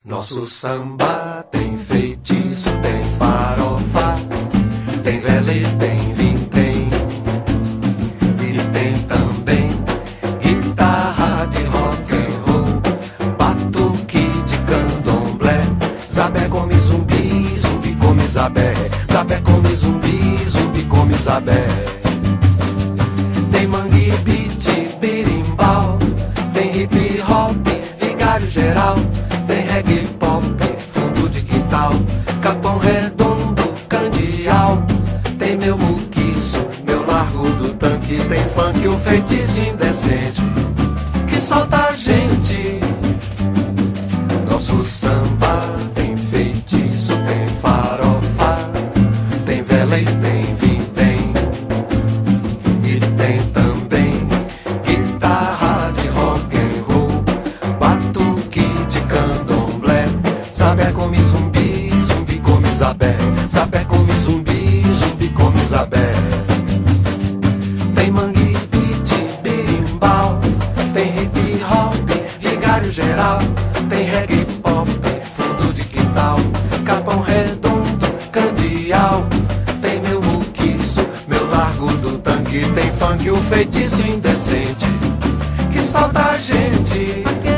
Nosso samba tem feitiço, tem farofa, tem vela e tem vintém. E tem também guitarra de rock and roll, batuque de candomblé. Zabé come zumbi, zumbi come zabé. Zabé come zumbi, zumbi come zabé. Tem mangue, beat, birimbau, tem hip hop, vigário geral. Tem reggae pop, fundo de quintal, Capão Redondo, Candial. Tem meu muquiço, meu largo do tanque. Tem funk, o feitiço indecente que solta a gente. Nosso samba tem feitiço, tem farofa, tem vela e tem vintém. E tem também guitarra de rock and roll, batuque de candomblé. Zabé come zumbi, zumbi come zabé. Zabé come zumbi, zumbi come zabé. Tem mangue, beat, berimbau, tem hip hop, vigário geral. Tem reggae pop, fundo de quintal, Capão Redondo, Candial. Tem meu muquiço, meu largo do tanque. Tem funk, o feitiço indecente que solta a gente.